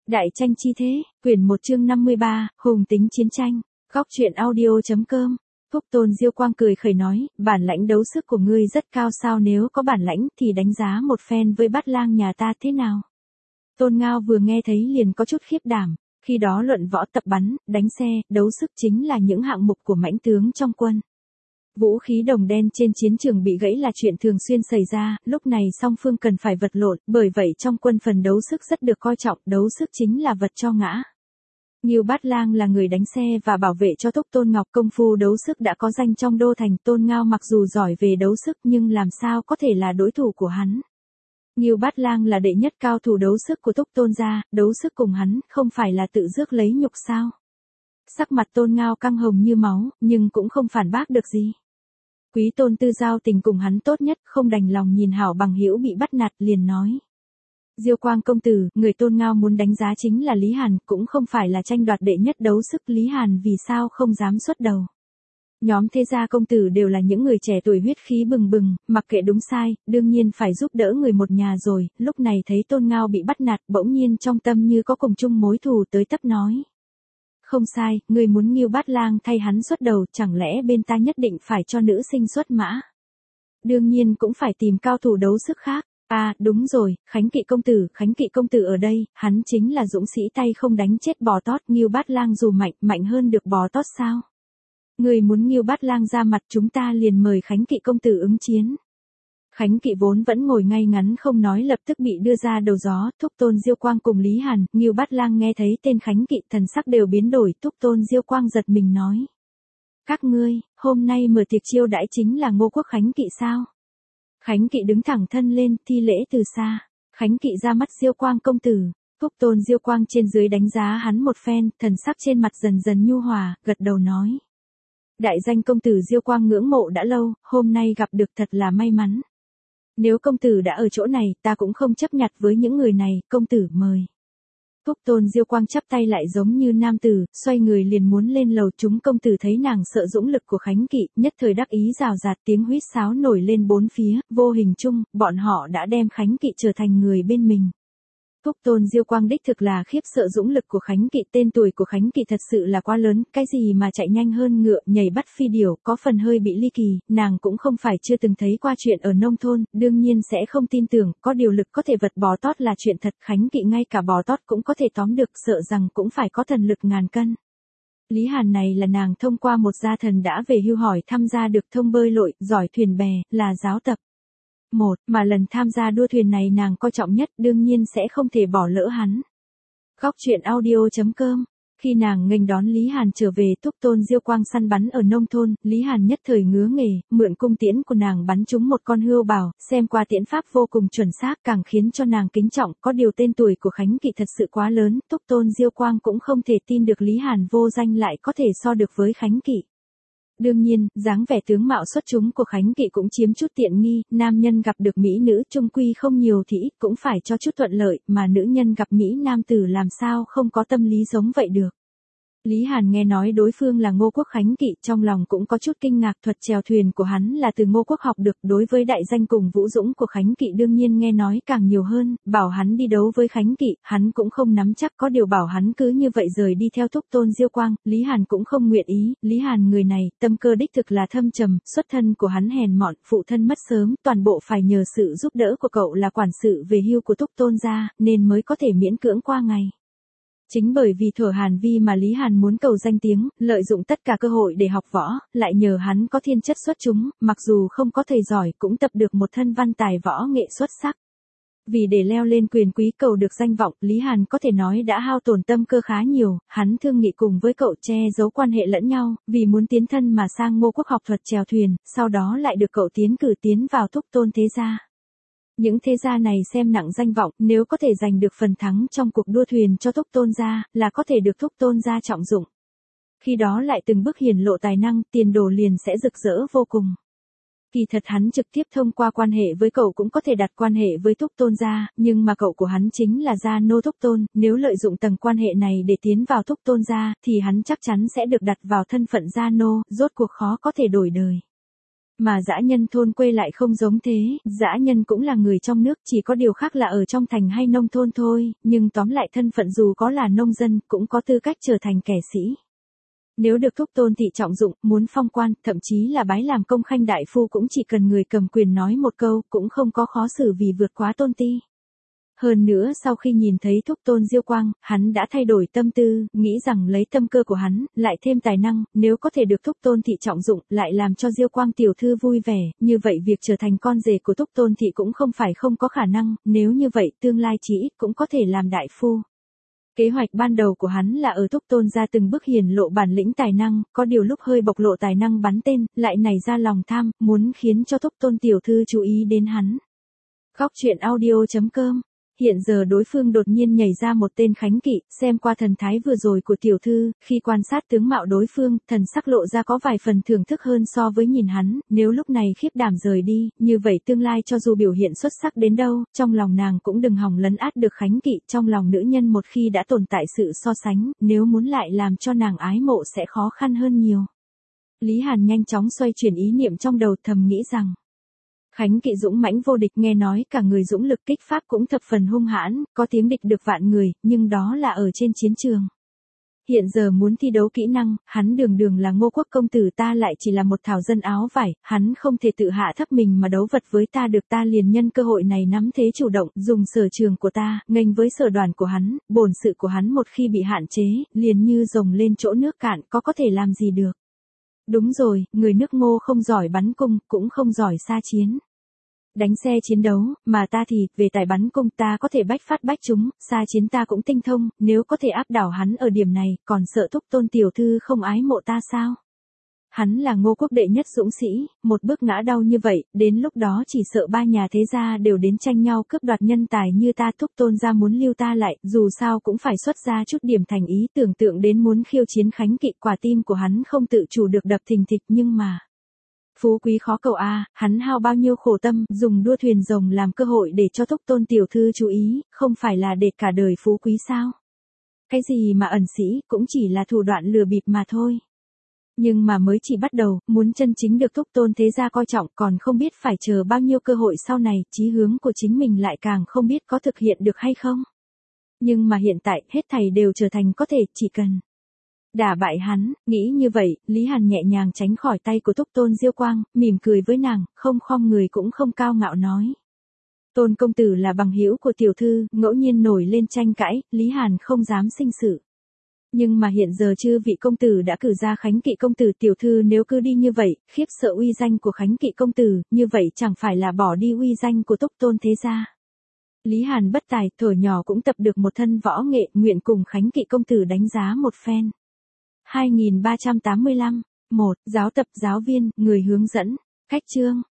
Đại tranh chi thế, quyển 1 chương 53, hùng tính chiến tranh. Góc truyện audio.com. Thúc Tôn Diêu Quang cười khẩy nói, bản lãnh đấu sức của ngươi rất cao sao, nếu có bản lãnh thì đánh giá một phen với Bát Lang nhà ta thế nào. Tôn Ngao vừa nghe thấy liền có chút khiếp đảm, khi đó luận võ, tập bắn, đánh xe, đấu sức chính là những hạng mục của mãnh tướng trong quân. Vũ khí đồng đen trên chiến trường bị gãy là chuyện thường xuyên xảy ra, lúc này song phương cần phải vật lộn, bởi vậy trong quân phần đấu sức rất được coi trọng, đấu sức chính là vật cho ngã. Ngưu Bát Lang là người đánh xe và bảo vệ cho Thúc Tôn Ngọc, công phu đấu sức đã có danh trong đô thành. Tôn Ngao mặc dù giỏi về đấu sức nhưng làm sao có thể là đối thủ của hắn. Ngưu Bát Lang là đệ nhất cao thủ đấu sức của Thúc Tôn gia, đấu sức cùng hắn không phải là tự rước lấy nhục sao. Sắc mặt Tôn Ngao căng hồng như máu, nhưng cũng không phản bác được gì. Quý Tôn Tư giao tình cùng hắn tốt nhất, không đành lòng nhìn hảo bằng hữu bị bắt nạt, liền nói. Diêu Quang công tử, người Tôn Ngao muốn đánh giá chính là Lý Hàn, cũng không phải là tranh đoạt đệ nhất đấu sức. Lý Hàn vì sao không dám xuất đầu. Nhóm thế gia công tử đều là những người trẻ tuổi huyết khí bừng bừng, mặc kệ đúng sai, đương nhiên phải giúp đỡ người một nhà rồi. Lúc này thấy Tôn Ngao bị bắt nạt, bỗng nhiên trong tâm như có cùng chung mối thù, tới tấp nói. Không sai, người muốn Ngưu Bát Lang thay hắn xuất đầu, chẳng lẽ bên ta nhất định phải cho nữ sinh xuất mã? Đương nhiên cũng phải tìm cao thủ đấu sức khác. À, đúng rồi, Khánh Kỵ công tử ở đây, hắn chính là dũng sĩ tay không đánh chết bò tót. Ngưu Bát Lang dù mạnh hơn được bò tót sao? Người muốn Ngưu Bát Lang ra mặt, chúng ta liền mời Khánh Kỵ công tử ứng chiến. Khánh Kỵ vốn vẫn ngồi ngay ngắn không nói, lập tức bị đưa ra đầu gió. Thúc Tôn Diêu Quang cùng Lý Hàn, Ngưu Bát Lang nghe thấy tên Khánh Kỵ, thần sắc đều biến đổi. Thúc Tôn Diêu Quang giật mình nói. Các ngươi, hôm nay mở tiệc chiêu đãi chính là Ngô Quốc Khánh Kỵ sao? Khánh Kỵ đứng thẳng thân lên, thi lễ từ xa. Khánh Kỵ ra mắt Diêu Quang công tử. Thúc Tôn Diêu Quang trên dưới đánh giá hắn một phen, thần sắc trên mặt dần dần nhu hòa, gật đầu nói. Đại danh công tử Diêu Quang ngưỡng mộ đã lâu, hôm nay gặp được thật là may mắn. Nếu công tử đã ở chỗ này, ta cũng không chấp nhặt với những người này, công tử mời. Thúc Tôn Diêu Quang chắp tay lại giống như nam tử, xoay người liền muốn lên lầu. Chúng công tử thấy nàng sợ dũng lực của Khánh Kỵ, nhất thời đắc ý rào rạt, tiếng huýt sáo nổi lên bốn phía, vô hình chung, bọn họ đã đem Khánh Kỵ trở thành người bên mình. Thúc Tôn Diêu Quang đích thực là khiếp sợ dũng lực của Khánh Kỵ, tên tuổi của Khánh Kỵ thật sự là quá lớn, cái gì mà chạy nhanh hơn ngựa, nhảy bắt phi điểu, có phần hơi bị ly kỳ, nàng cũng không phải chưa từng thấy qua chuyện ở nông thôn, đương nhiên sẽ không tin tưởng, có điều lực có thể vật bò tót là chuyện thật, Khánh Kỵ ngay cả bò tót cũng có thể tóm được, sợ rằng cũng phải có thần lực ngàn cân. Lý Hàn này là nàng thông qua một gia thần đã về hưu hỏi tham gia được thông bơi lội, giỏi thuyền bè, là giáo tập. Mà lần tham gia đua thuyền này nàng coi trọng nhất, đương nhiên sẽ không thể bỏ lỡ hắn. Góc truyện audio.com. Khi nàng nghênh đón Lý Hàn trở về, Thúc Tôn Diêu Quang săn bắn ở nông thôn, Lý Hàn nhất thời ngứa nghề, mượn cung tiễn của nàng bắn trúng một con hươu bảo, xem qua tiễn pháp vô cùng chuẩn xác, càng khiến cho nàng kính trọng. Có điều tên tuổi của Khánh Kỵ thật sự quá lớn, Thúc Tôn Diêu Quang cũng không thể tin được Lý Hàn vô danh lại có thể so được với Khánh Kỵ. Đương nhiên, dáng vẻ tướng mạo xuất chúng của Khánh Kỵ cũng chiếm chút tiện nghi, nam nhân gặp được mỹ nữ chung quy không nhiều thì ít cũng phải cho chút thuận lợi, mà nữ nhân gặp mỹ nam tử làm sao không có tâm lý giống vậy được. Lý Hàn nghe nói đối phương là Ngô Quốc Khánh Kỵ, trong lòng cũng có chút kinh ngạc, thuật chèo thuyền của hắn là từ Ngô Quốc học được, đối với đại danh cùng vũ dũng của Khánh Kỵ đương nhiên nghe nói càng nhiều hơn, bảo hắn đi đấu với Khánh Kỵ, hắn cũng không nắm chắc, có điều bảo hắn cứ như vậy rời đi theo Thúc Tôn Diêu Quang, Lý Hàn cũng không nguyện ý. Lý Hàn người này, tâm cơ đích thực là thâm trầm, xuất thân của hắn hèn mọn, phụ thân mất sớm, toàn bộ phải nhờ sự giúp đỡ của cậu là quản sự về hưu của Thúc Tôn gia, nên mới có thể miễn cưỡng qua ngày. Chính bởi vì thuở Hàn Vi mà Lý Hàn muốn cầu danh tiếng, lợi dụng tất cả cơ hội để học võ, lại nhờ hắn có thiên chất xuất chúng, mặc dù không có thầy giỏi cũng tập được một thân văn tài võ nghệ xuất sắc. Vì để leo lên quyền quý cầu được danh vọng, Lý Hàn có thể nói đã hao tổn tâm cơ khá nhiều, hắn thương nghị cùng với cậu che giấu quan hệ lẫn nhau, vì muốn tiến thân mà sang Ngô Quốc học thuật chèo thuyền, sau đó lại được cậu tiến cử tiến vào Thúc Tôn thế gia. Những thế gia này xem nặng danh vọng, nếu có thể giành được phần thắng trong cuộc đua thuyền cho Thúc Tôn gia, là có thể được Thúc Tôn gia trọng dụng. Khi đó lại từng bước hiển lộ tài năng, tiền đồ liền sẽ rực rỡ vô cùng. Kỳ thật hắn trực tiếp thông qua quan hệ với cậu cũng có thể đặt quan hệ với Thúc Tôn gia, nhưng mà cậu của hắn chính là gia nô Thúc Tôn, nếu lợi dụng tầng quan hệ này để tiến vào Thúc Tôn gia, thì hắn chắc chắn sẽ được đặt vào thân phận gia nô, rốt cuộc khó có thể đổi đời. Mà dã nhân thôn quê lại không giống thế, dã nhân cũng là người trong nước, chỉ có điều khác là ở trong thành hay nông thôn thôi, nhưng tóm lại thân phận dù có là nông dân, cũng có tư cách trở thành kẻ sĩ. Nếu được thúc tôn thị trọng dụng, muốn phong quan, thậm chí là bái làm công khanh đại phu cũng chỉ cần người cầm quyền nói một câu, cũng không có khó xử vì vượt quá tôn ti. Hơn nữa sau khi nhìn thấy thúc tôn Diêu Quang, hắn đã thay đổi tâm tư, nghĩ rằng lấy tâm cơ của hắn, lại thêm tài năng, nếu có thể được thúc tôn thị trọng dụng, lại làm cho Diêu Quang tiểu thư vui vẻ, như vậy việc trở thành con rể của thúc tôn thị cũng không phải không có khả năng, nếu như vậy tương lai chí ít cũng có thể làm đại phu. Kế hoạch ban đầu của hắn là ở thúc tôn ra từng bước hiển lộ bản lĩnh tài năng, có điều lúc hơi bộc lộ tài năng bắn tên, lại nảy ra lòng tham, muốn khiến cho thúc tôn tiểu thư chú ý đến hắn. Góc truyện audio.com. Hiện giờ đối phương đột nhiên nhảy ra một tên Khánh Kỵ, xem qua thần thái vừa rồi của tiểu thư, khi quan sát tướng mạo đối phương, thần sắc lộ ra có vài phần thưởng thức hơn so với nhìn hắn, nếu lúc này khiếp đảm rời đi, như vậy tương lai cho dù biểu hiện xuất sắc đến đâu, trong lòng nàng cũng đừng hòng lấn át được Khánh Kỵ, trong lòng nữ nhân một khi đã tồn tại sự so sánh, nếu muốn lại làm cho nàng ái mộ sẽ khó khăn hơn nhiều. Lý Hàn nhanh chóng xoay chuyển ý niệm trong đầu, thầm nghĩ rằng Khánh Kỵ dũng mãnh vô địch, nghe nói cả người dũng lực kích pháp cũng thập phần hung hãn, có tiếng địch được vạn người, nhưng đó là ở trên chiến trường. Hiện giờ muốn thi đấu kỹ năng, hắn đường đường là Ngô Quốc công tử, ta lại chỉ là một thảo dân áo vải, hắn không thể tự hạ thấp mình mà đấu vật với ta được, ta liền nhân cơ hội này nắm thế chủ động, dùng sở trường của ta, nghênh với sở đoàn của hắn, bổn sự của hắn một khi bị hạn chế, liền như rồng lên chỗ nước cạn, có thể làm gì được. Đúng rồi, người nước Ngô không giỏi bắn cung, cũng không giỏi xa chiến. Đánh xe chiến đấu, mà ta thì, về tài bắn cung ta có thể bách phát bách trúng, xa chiến ta cũng tinh thông, nếu có thể áp đảo hắn ở điểm này, còn sợ thúc tôn tiểu thư không ái mộ ta sao? Hắn là Ngô Quốc đệ nhất dũng sĩ, một bước ngã đau như vậy, đến lúc đó chỉ sợ ba nhà thế gia đều đến tranh nhau cướp đoạt nhân tài như ta, thúc tôn gia muốn lưu ta lại, dù sao cũng phải xuất ra chút điểm thành ý, tưởng tượng đến muốn khiêu chiến Khánh Kỵ, quả tim của hắn không tự chủ được đập thình thịch, nhưng mà phú quý khó cầu a, hắn hao bao nhiêu khổ tâm, dùng đua thuyền rồng làm cơ hội để cho thúc tôn tiểu thư chú ý, không phải là để cả đời phú quý sao? Cái gì mà ẩn sĩ, cũng chỉ là thủ đoạn lừa bịp mà thôi. Nhưng mà mới chỉ bắt đầu, muốn chân chính được thúc tôn thế gia coi trọng, còn không biết phải chờ bao nhiêu cơ hội sau này, chí hướng của chính mình lại càng không biết có thực hiện được hay không. Nhưng mà hiện tại, hết thảy đều trở thành có thể, chỉ cần đả bại hắn, nghĩ như vậy, Lý Hàn nhẹ nhàng tránh khỏi tay của thúc tôn Diêu Quang, mỉm cười với nàng, không khom người cũng không cao ngạo nói. Tôn công tử là bằng hữu của tiểu thư, ngẫu nhiên nổi lên tranh cãi, Lý Hàn không dám sinh sự. Nhưng mà hiện giờ chư vị công tử đã cử ra Khánh Kỵ công tử, tiểu thư nếu cứ đi như vậy, khiếp sợ uy danh của Khánh Kỵ công tử, như vậy chẳng phải là bỏ đi uy danh của thúc tôn thế gia. Lý Hàn bất tài, thuở nhỏ cũng tập được một thân võ nghệ, nguyện cùng Khánh Kỵ công tử đánh giá một phen. 2385. 1. Giáo tập giáo viên, người hướng dẫn. Cách chương.